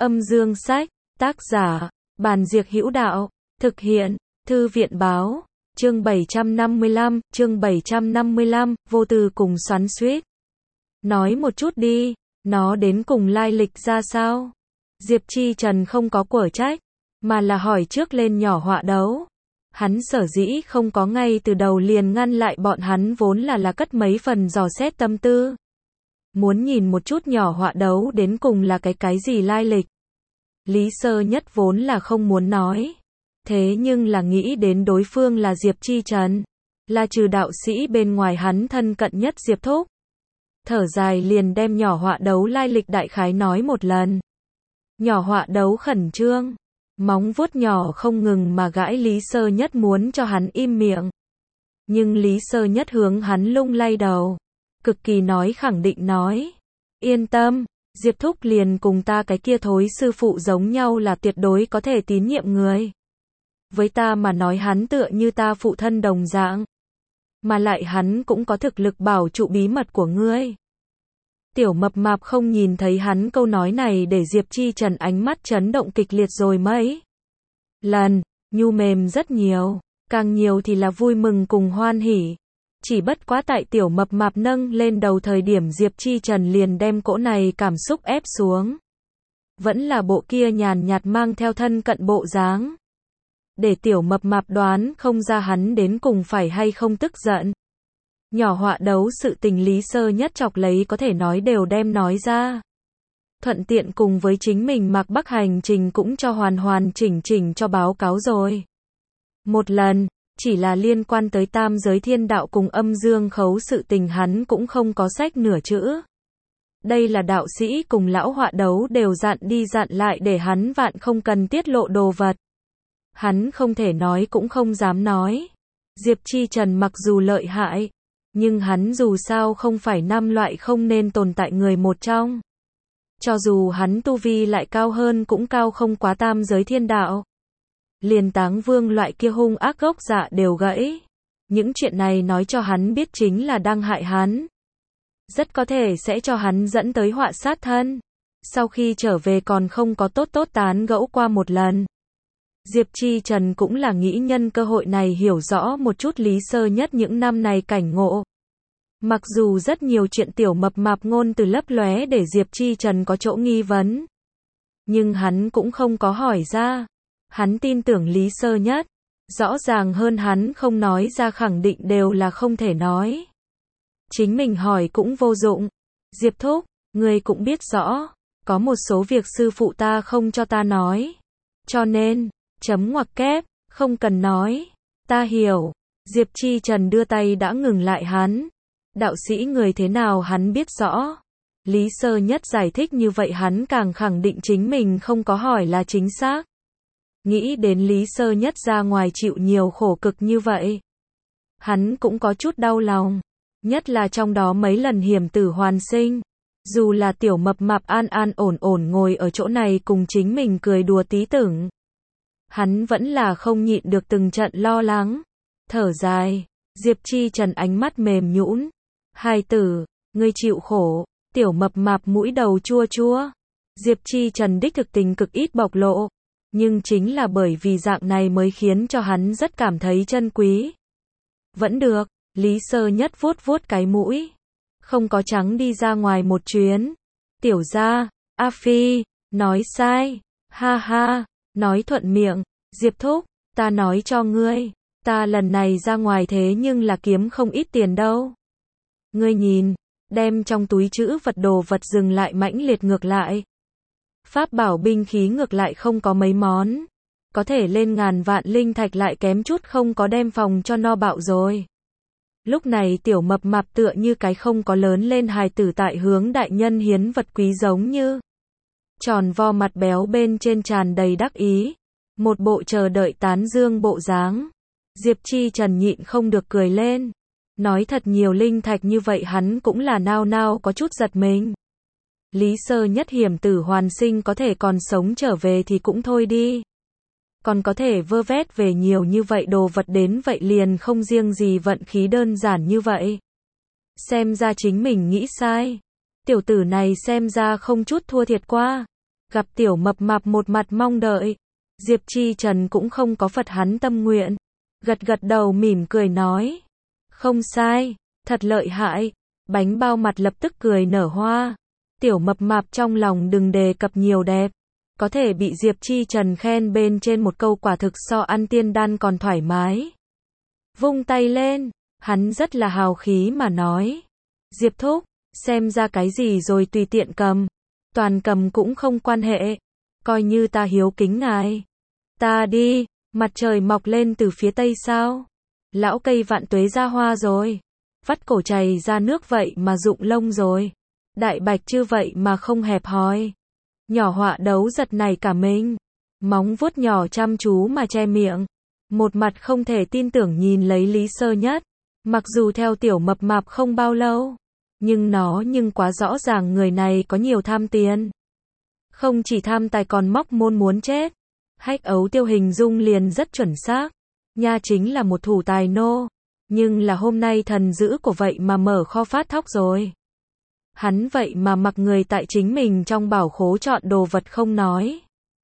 Âm dương sách, tác giả, Bàn Diệc Hữu Đạo, thực hiện, Thư viện báo, chương 755, vô tư cùng xoắn xuýt. Nói một chút đi, nó đến cùng lai lịch ra sao? Diệp Chi Trần không có quở trách, mà là hỏi trước lên nhỏ họa đấu. Hắn sở dĩ không có ngay từ đầu liền ngăn lại bọn hắn vốn là cất mấy phần dò xét tâm tư. Muốn nhìn một chút nhỏ họa đấu đến cùng là cái gì lai lịch. Lý Sơ Nhất vốn là không muốn nói. Thế nhưng là nghĩ đến đối phương là Diệp Chi Trần. Là trừ đạo sĩ bên ngoài hắn thân cận nhất Diệp Thúc. Thở dài liền đem nhỏ họa đấu lai lịch đại khái nói một lần. Nhỏ họa đấu khẩn trương. Móng vuốt nhỏ không ngừng mà gãi Lý Sơ Nhất muốn cho hắn im miệng. Nhưng Lý Sơ Nhất hướng hắn lung lay đầu. Cực kỳ nói khẳng định nói. Yên tâm, Diệp Thúc liền cùng ta cái kia thối sư phụ giống nhau là tuyệt đối có thể tín nhiệm người. Với ta mà nói hắn tựa như ta phụ thân đồng dạng. Mà lại hắn cũng có thực lực bảo trụ bí mật của ngươi. Tiểu Mập Mạp không nhìn thấy hắn câu nói này để Diệp Chi Trần ánh mắt chấn động kịch liệt rồi mấy lần, nhu mềm rất nhiều, càng nhiều thì là vui mừng cùng hoan hỉ. Chỉ bất quá tại Tiểu Mập Mạp nâng lên đầu thời điểm Diệp Chi Trần liền đem cỗ này cảm xúc ép xuống. Vẫn là bộ kia nhàn nhạt mang theo thân cận bộ dáng. Để Tiểu Mập Mạp đoán không ra hắn đến cùng phải hay không tức giận. Nhỏ họa đấu sự tình Lý Sơ Nhất chọc lấy có thể nói đều đem nói ra. Thuận tiện cùng với chính mình Mạc Bắc hành trình cũng cho hoàn chỉnh cho báo cáo rồi. Một lần, chỉ là liên quan tới tam giới thiên đạo cùng âm dương khấu sự tình hắn cũng không có sách nửa chữ. Đây là đạo sĩ cùng lão họa đấu đều dặn đi dặn lại để hắn vạn không cần tiết lộ đồ vật. Hắn không thể nói cũng không dám nói. Diệp Chi Trần mặc dù lợi hại, nhưng hắn dù sao không phải năm loại không nên tồn tại người một trong. Cho dù hắn tu vi lại cao hơn cũng cao không quá tam giới thiên đạo. Liền Táng Vương loại kia hung ác gốc dạ đều gãy. Những chuyện này nói cho hắn biết chính là đang hại hắn. Rất có thể sẽ cho hắn dẫn tới họa sát thân. Sau khi trở về còn không có tốt tán gẫu qua một lần. Diệp Chi Trần cũng là nghĩ nhân cơ hội này hiểu rõ một chút Lý Sơ Nhất những năm này cảnh ngộ. Mặc dù rất nhiều chuyện Tiểu Mập Mạp ngôn từ lấp lóe để Diệp Chi Trần có chỗ nghi vấn. Nhưng hắn cũng không có hỏi ra. Hắn tin tưởng Lý Sơ Nhất. Rõ ràng hơn hắn không nói ra khẳng định đều là không thể nói. Chính mình hỏi cũng vô dụng. Diệp Thúc, ngươi cũng biết rõ. Có một số việc sư phụ ta không cho ta nói. Cho nên, chấm ngoặc kép, không cần nói. Ta hiểu. Diệp Chi Trần đưa tay đã ngừng lại hắn. Đạo sĩ người thế nào hắn biết rõ. Lý Sơ Nhất giải thích như vậy hắn càng khẳng định chính mình không có hỏi là chính xác. Nghĩ đến Lý Sơ Nhất ra ngoài chịu nhiều khổ cực như vậy. Hắn cũng có chút đau lòng. Nhất là trong đó mấy lần hiểm tử hoàn sinh. Dù là Tiểu Mập Mạp an ổn ngồi ở chỗ này cùng chính mình cười đùa tí tưởng. Hắn vẫn là không nhịn được từng trận lo lắng. Thở dài. Diệp Chi Trần ánh mắt mềm nhũn. Hài tử, ngươi chịu khổ. Tiểu Mập Mạp mũi đầu chua chua. Diệp Chi Trần đích thực tình cực ít bộc lộ. Nhưng chính là bởi vì dạng này mới khiến cho hắn rất cảm thấy chân quý. Vẫn được, Lý Sơ Nhất vuốt cái mũi. Không có trắng đi ra ngoài một chuyến. Tiểu gia, A Phi, nói sai. Ha ha, nói thuận miệng. Diệp Thúc, ta nói cho ngươi. Ta lần này ra ngoài thế nhưng là kiếm không ít tiền đâu. Ngươi nhìn, đem trong túi trữ vật đồ vật dừng lại mãnh liệt ngược lại. Pháp bảo binh khí ngược lại không có mấy món. Có thể lên ngàn vạn linh thạch lại kém chút không có đem phòng cho no bạo rồi. Lúc này Tiểu Mập Mạp tựa như cái không có lớn lên hài tử tại hướng đại nhân hiến vật quý giống như. Tròn vo mặt béo bên trên tràn đầy đắc ý. Một bộ chờ đợi tán dương bộ dáng. Diệp Chi Trần nhịn không được cười lên. Nói thật nhiều linh thạch như vậy hắn cũng là nao có chút giật mình. Lý Sơ Nhất hiểm tử hoàn sinh có thể còn sống trở về thì cũng thôi đi. Còn có thể vơ vét về nhiều như vậy đồ vật đến vậy liền không riêng gì vận khí đơn giản như vậy. Xem ra chính mình nghĩ sai. Tiểu tử này xem ra không chút thua thiệt qua. Gặp tiểu mập mạp một mặt mong đợi, Diệp Chi Trần cũng không có phật hắn tâm nguyện. Gật gật đầu mỉm cười nói. Không sai, thật lợi hại. Bánh bao mặt lập tức cười nở hoa. Tiểu mập mạp trong lòng đừng đề cập nhiều đẹp. Có thể bị Diệp Chi Trần khen bên trên một câu quả thực so ăn tiên đan còn thoải mái. Vung tay lên, hắn rất là hào khí mà nói. Diệp thúc, xem ra cái gì rồi tùy tiện cầm. Toàn cầm cũng không quan hệ. Coi như ta hiếu kính ngài. Ta đi, mặt trời mọc lên từ phía tây sao? Lão cây vạn tuế ra hoa rồi. Vắt cổ chày ra nước vậy mà rụng lông rồi. Đại bạch chư vậy mà không hẹp hòi. Nhỏ họa đấu giật này cả mình. Móng vuốt nhỏ chăm chú mà che miệng. Một mặt không thể tin tưởng nhìn lấy Lý Sơ Nhất. Mặc dù theo tiểu mập mạp không bao lâu. Nhưng quá rõ ràng người này có nhiều tham tiền. Không chỉ tham tài còn móc môn muốn chết. Hách ấu tiêu hình dung liền rất chuẩn xác. Nha chính là một thủ tài nô. Nhưng là hôm nay thần dữ của vậy mà mở kho phát thóc rồi. Hắn vậy mà mặc người tại chính mình trong bảo khố chọn đồ vật không nói.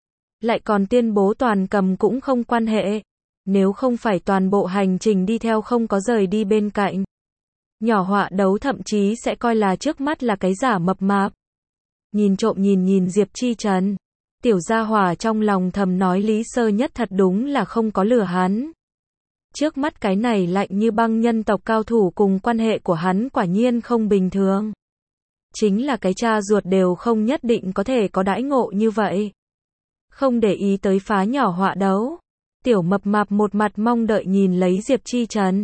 Lại còn tuyên bố toàn cầm cũng không quan hệ. Nếu không phải toàn bộ hành trình đi theo không có rời đi bên cạnh. Nhỏ họa đấu thậm chí sẽ coi là trước mắt là cái giả mập mạp. Nhìn trộm nhìn Diệp Chi Trần. Tiểu gia hỏa trong lòng thầm nói Lý Sơ Nhất thật đúng là không có lừa hắn. Trước mắt cái này lạnh như băng nhân tộc cao thủ cùng quan hệ của hắn quả nhiên không bình thường. Chính là cái cha ruột đều không nhất định có thể có đãi ngộ như vậy. Không để ý tới phá nhỏ họa đấu. Tiểu mập mạp một mặt mong đợi nhìn lấy Diệp Chi Trần.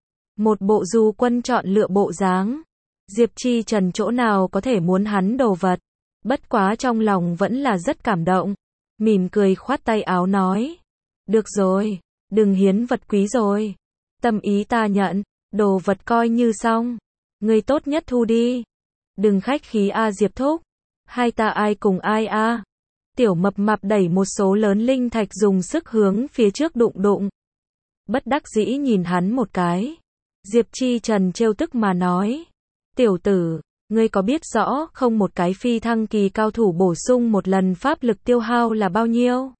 Một bộ du quân chọn lựa bộ dáng. Diệp Chi Trần chỗ nào có thể muốn hắn đồ vật. Bất quá trong lòng vẫn là rất cảm động. Mỉm cười khoát tay áo nói. Được rồi, đừng hiến vật quý rồi. Tâm ý ta nhận, đồ vật coi như xong. Người tốt nhất thu đi. Đừng khách khí a Diệp thúc. Hai ta ai cùng ai a. Tiểu mập mạp đẩy một số lớn linh thạch dùng sức hướng phía trước đụng. Bất đắc dĩ nhìn hắn một cái. Diệp Chi Trần trêu tức mà nói. Tiểu tử, ngươi có biết rõ không một cái phi thăng kỳ cao thủ bổ sung một lần pháp lực tiêu hao là bao nhiêu?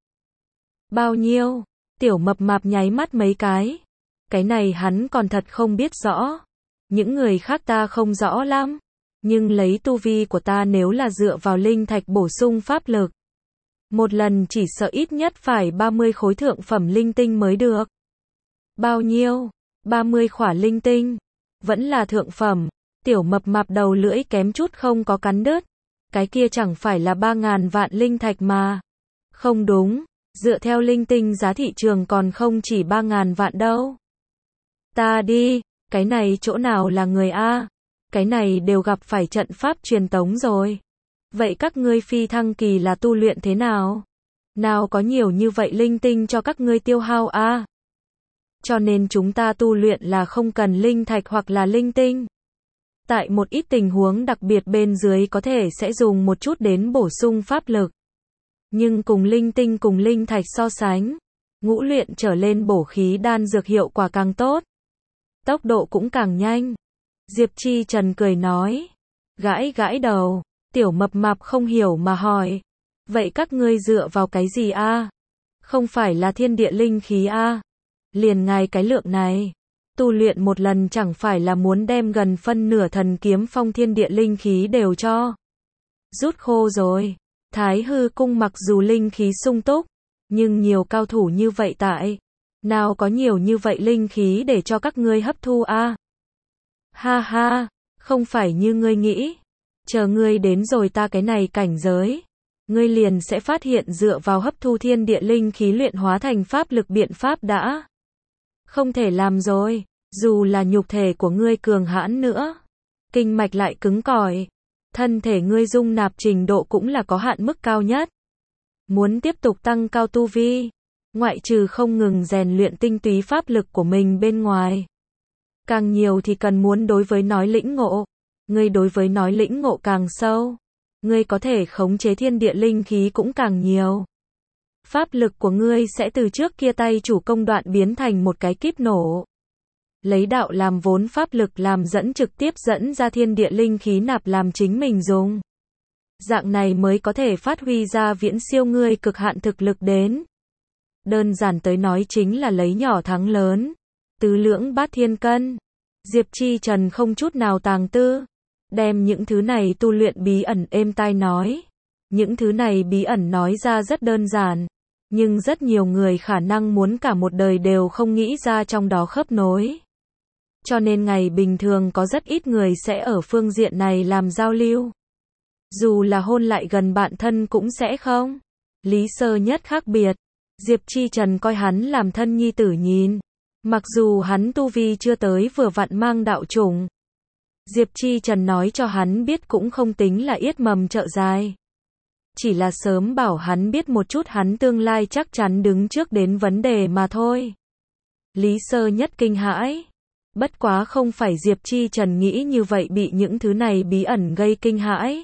Bao nhiêu? Tiểu mập mạp nháy mắt mấy cái. Cái này hắn còn thật không biết rõ. Những người khác ta không rõ lắm. Nhưng lấy tu vi của ta nếu là dựa vào linh thạch bổ sung pháp lực. Một lần chỉ sợ ít nhất phải 30 khối thượng phẩm linh tinh mới được. Bao nhiêu? 30 khỏa linh tinh. Vẫn là thượng phẩm. Tiểu mập mạp đầu lưỡi kém chút không có cắn đứt. Cái kia chẳng phải là 3.000 vạn linh thạch mà. Không đúng. Dựa theo linh tinh giá thị trường còn không chỉ 3.000 vạn đâu. Ta đi. Cái này chỗ nào là người A. Cái này đều gặp phải trận pháp truyền tống rồi. Vậy các ngươi phi thăng kỳ là tu luyện thế nào? Nào có nhiều như vậy linh tinh cho các ngươi tiêu hao a? Cho nên chúng ta tu luyện là không cần linh thạch hoặc là linh tinh. Tại một ít tình huống đặc biệt bên dưới có thể sẽ dùng một chút đến bổ sung pháp lực. Nhưng cùng linh tinh cùng linh thạch so sánh, ngũ luyện trở lên bổ khí đan dược hiệu quả càng tốt. Tốc độ cũng càng nhanh. Diệp Chi Trần cười nói. Gãi gãi đầu. Tiểu mập mạp không hiểu mà hỏi. Vậy các ngươi dựa vào cái gì a? Không phải là thiên địa linh khí a? Liền ngài cái lượng này. Tu luyện một lần chẳng phải là muốn đem gần phân nửa thần kiếm phong thiên địa linh khí đều cho. Rút khô rồi. Thái hư cung mặc dù linh khí sung túc. Nhưng nhiều cao thủ như vậy tại. Nào có nhiều như vậy linh khí để cho các ngươi hấp thu a? Ha ha, không phải như ngươi nghĩ. Chờ ngươi đến rồi ta cái này cảnh giới. Ngươi liền sẽ phát hiện dựa vào hấp thu thiên địa linh khí luyện hóa thành pháp lực biện pháp đã không thể làm rồi. Dù là nhục thể của ngươi cường hãn nữa. Kinh mạch lại cứng cỏi. Thân thể ngươi dung nạp trình độ cũng là có hạn mức cao nhất. Muốn tiếp tục tăng cao tu vi. Ngoại trừ không ngừng rèn luyện tinh túy pháp lực của mình bên ngoài. Càng nhiều thì cần muốn đối với nói lĩnh ngộ. Ngươi đối với nói lĩnh ngộ càng sâu. Ngươi có thể khống chế thiên địa linh khí cũng càng nhiều. Pháp lực của ngươi sẽ từ trước kia tay chủ công đoạn biến thành một cái kíp nổ. Lấy đạo làm vốn pháp lực làm dẫn trực tiếp dẫn ra thiên địa linh khí nạp làm chính mình dùng. Dạng này mới có thể phát huy ra viễn siêu ngươi cực hạn thực lực đến. Đơn giản tới nói chính là lấy nhỏ thắng lớn. Tứ lưỡng bát thiên cân. Diệp Chi Trần không chút nào tàng tư. Đem những thứ này tu luyện bí ẩn êm tai nói. Những thứ này bí ẩn nói ra rất đơn giản. Nhưng rất nhiều người khả năng muốn cả một đời đều không nghĩ ra trong đó khớp nối. Cho nên ngày bình thường có rất ít người sẽ ở phương diện này làm giao lưu. Dù là hôn lại gần bạn thân cũng sẽ không. Lý Sơ Nhất khác biệt. Diệp Chi Trần coi hắn làm thân nhi tử nhìn. Mặc dù hắn tu vi chưa tới vừa vặn mang đạo chủng. Diệp Chi Trần nói cho hắn biết cũng không tính là yết mầm trợ dài. Chỉ là sớm bảo hắn biết một chút hắn tương lai chắc chắn đứng trước đến vấn đề mà thôi. Lý Sơ Nhất kinh hãi. Bất quá không phải Diệp Chi Trần nghĩ như vậy bị những thứ này bí ẩn gây kinh hãi.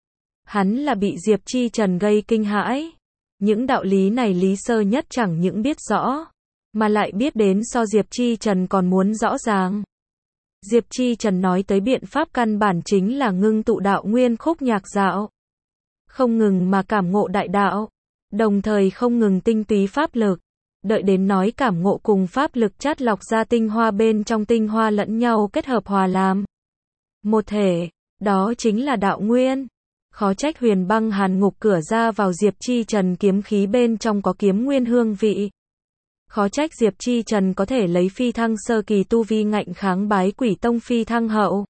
Hắn là bị Diệp Chi Trần gây kinh hãi. Những đạo lý này Lý Sơ Nhất chẳng những biết rõ, mà lại biết đến so Diệp Chi Trần còn muốn rõ ràng. Diệp Chi Trần nói tới biện pháp căn bản chính là ngưng tụ đạo nguyên khúc nhạc dạo. Không ngừng mà cảm ngộ đại đạo, đồng thời không ngừng tinh túy pháp lực. Đợi đến nói cảm ngộ cùng pháp lực chát lọc ra tinh hoa bên trong tinh hoa lẫn nhau kết hợp hòa làm một thể, đó chính là đạo nguyên. Khó trách Huyền Băng Hàn Ngục cửa ra vào Diệp Chi Trần kiếm khí bên trong có kiếm nguyên hương vị. Khó trách Diệp Chi Trần có thể lấy phi thăng sơ kỳ tu vi ngạnh kháng Bái Quỷ Tông phi thăng hậu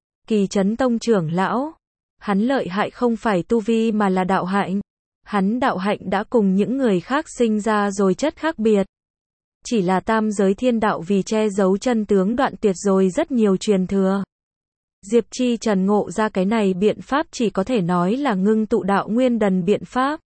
kỳ Chấn Tông trưởng lão. Hắn lợi hại không phải tu vi mà là đạo hạnh. Hắn đạo hạnh đã cùng những người khác sinh ra rồi chất khác biệt. Chỉ là tam giới thiên đạo vì che giấu chân tướng đoạn tuyệt rồi rất nhiều truyền thừa. Diệp Chi Trần ngộ ra cái này biện pháp chỉ có thể nói là ngưng tụ đạo nguyên đần biện pháp.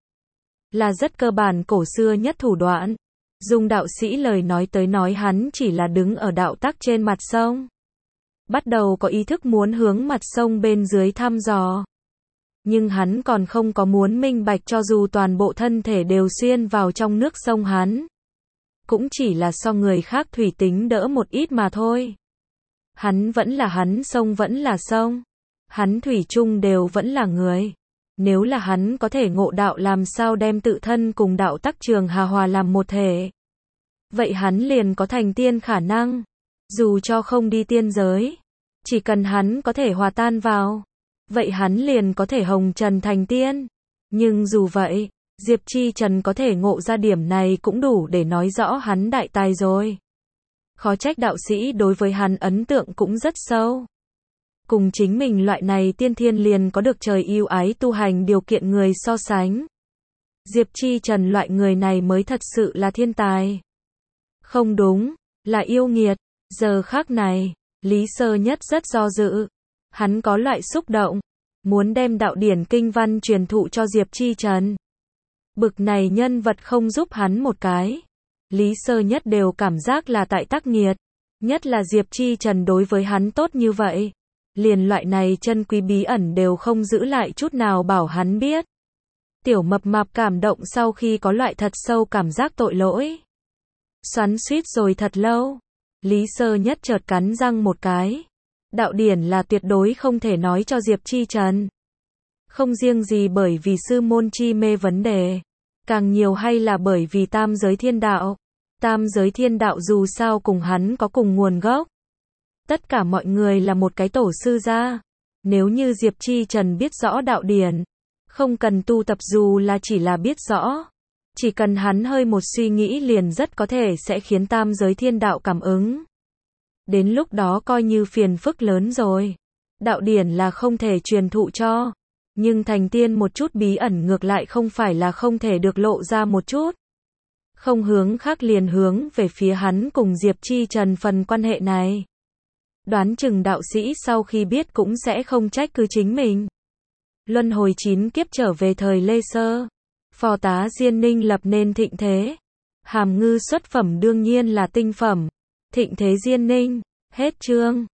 Là rất cơ bản cổ xưa nhất thủ đoạn. Dùng đạo sĩ lời nói tới nói hắn chỉ là đứng ở đạo tắc trên mặt sông. Bắt đầu có ý thức muốn hướng mặt sông bên dưới thăm dò. Nhưng hắn còn không có muốn minh bạch cho dù toàn bộ thân thể đều xuyên vào trong nước sông hắn. Cũng chỉ là so người khác thủy tính đỡ một ít mà thôi. Hắn vẫn là hắn, sông vẫn là sông. Hắn thủy chung đều vẫn là người. Nếu là hắn có thể ngộ đạo làm sao đem tự thân cùng đạo tắc trường hà hòa làm một thể. Vậy hắn liền có thành tiên khả năng. Dù cho không đi tiên giới. Chỉ cần hắn có thể hòa tan vào. Vậy hắn liền có thể hồng trần thành tiên. Nhưng dù vậy, Diệp Chi Trần có thể ngộ ra điểm này cũng đủ để nói rõ hắn đại tài rồi. Khó trách đạo sĩ đối với hắn ấn tượng cũng rất sâu. Cùng chính mình loại này tiên thiên liền có được trời yêu ái tu hành điều kiện người so sánh. Diệp Chi Trần loại người này mới thật sự là thiên tài. Không đúng, là yêu nghiệt. Giờ khắc này, Lý Sơ Nhất rất do dự. Hắn có loại xúc động, muốn đem đạo điển kinh văn truyền thụ cho Diệp Chi Trần. Bực này nhân vật không giúp hắn một cái. Lý Sơ Nhất đều cảm giác là tại tác nghiệt. Nhất là Diệp Chi Trần đối với hắn tốt như vậy. Liền loại này chân quý bí ẩn đều không giữ lại chút nào bảo hắn biết. Tiểu mập mạp cảm động sau khi có loại thật sâu cảm giác tội lỗi. Xoắn xuýt rồi thật lâu. Lý Sơ Nhất chợt cắn răng một cái. Đạo điển là tuyệt đối không thể nói cho Diệp Chi Trần. Không riêng gì bởi vì sư môn chi mê vấn đề. Càng nhiều hay là bởi vì tam giới thiên đạo. Tam giới thiên đạo dù sao cùng hắn có cùng nguồn gốc. Tất cả mọi người là một cái tổ sư gia. Nếu như Diệp Chi Trần biết rõ đạo điển, không cần tu tập dù là chỉ là biết rõ. Chỉ cần hắn hơi một suy nghĩ liền rất có thể sẽ khiến tam giới thiên đạo cảm ứng. Đến lúc đó coi như phiền phức lớn rồi. Đạo điển là không thể truyền thụ cho. Nhưng thành tiên một chút bí ẩn ngược lại không phải là không thể được lộ ra một chút. Không hướng khác liền hướng về phía hắn cùng Diệp Chi Trần phần quan hệ này. Đoán chừng đạo sĩ sau khi biết cũng sẽ không trách cứ chính mình. Luân hồi 9 kiếp trở về thời Lê Sơ. Phò tá Diên Ninh lập nên thịnh thế. Hàm ngư xuất phẩm đương nhiên là tinh phẩm. Thịnh thế Diên Ninh. Hết chương.